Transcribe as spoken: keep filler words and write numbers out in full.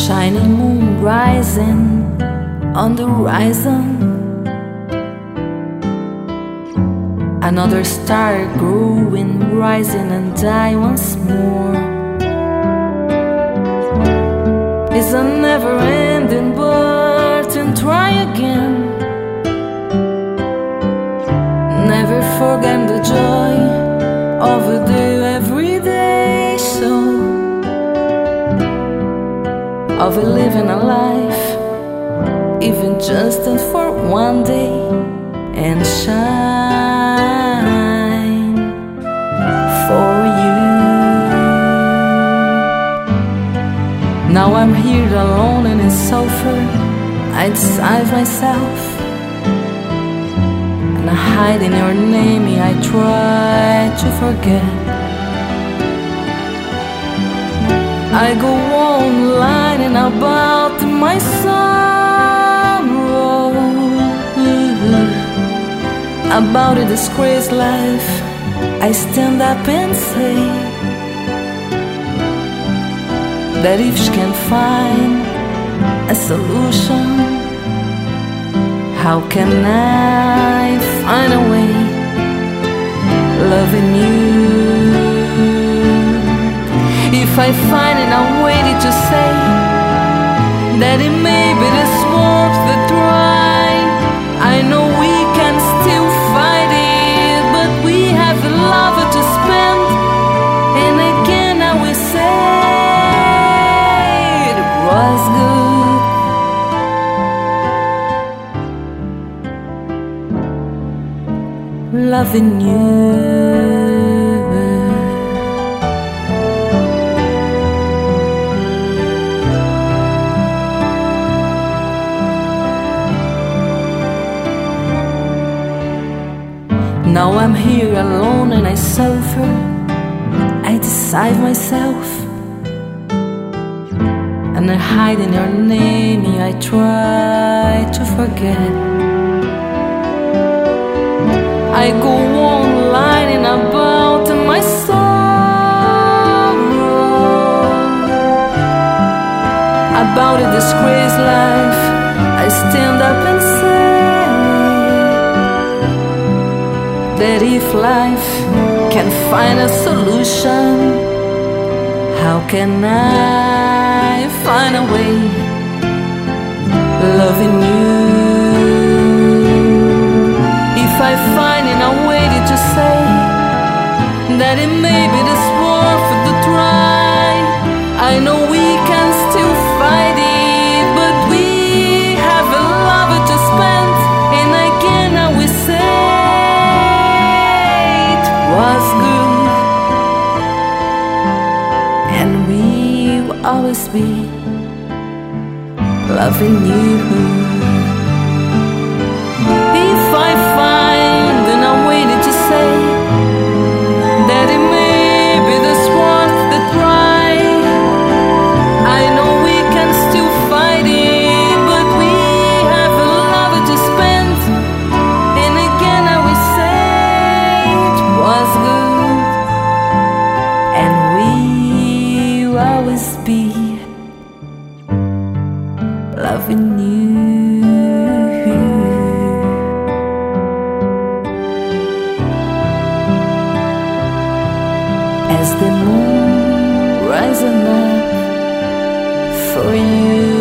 shining moon rising on the horizon. Another star growing, rising and die once more. It's a never-ending burden, try again. Never forget the joy of a day, everyday show of a living a life, even just for one day, and shine for you. Now I'm here alone and in sulfur, I deceive myself, and I hide in your name, I try to forget. I go on lying about my sorrow, about a disgraced life. I stand up and say that if she can find a solution, how can I find a way loving you? If I find it, I'm waiting to say that it may be this worth the try. I know we can still fight it, but we have a love to spend. And again I will say it was good loving you. Now I'm here alone and I suffer, I deceive myself, and I hide in your name, I try to forget. I go on lying about my sorrow, about a disgraced life. I stand up and say that if life can find a solution, how can I find a way loving you? If I find it, I'm waiting to say that it may be this worth the try. I know we can still fight it, but we have a love to spend. And again I will say was good, and we will always be loving you. If I find, then I'm waiting to say that it may be this worth the try. I know we can still fight it, but we have a love to spend. And again I will say it was good, and we will always be loving you. As the moon rising up for you.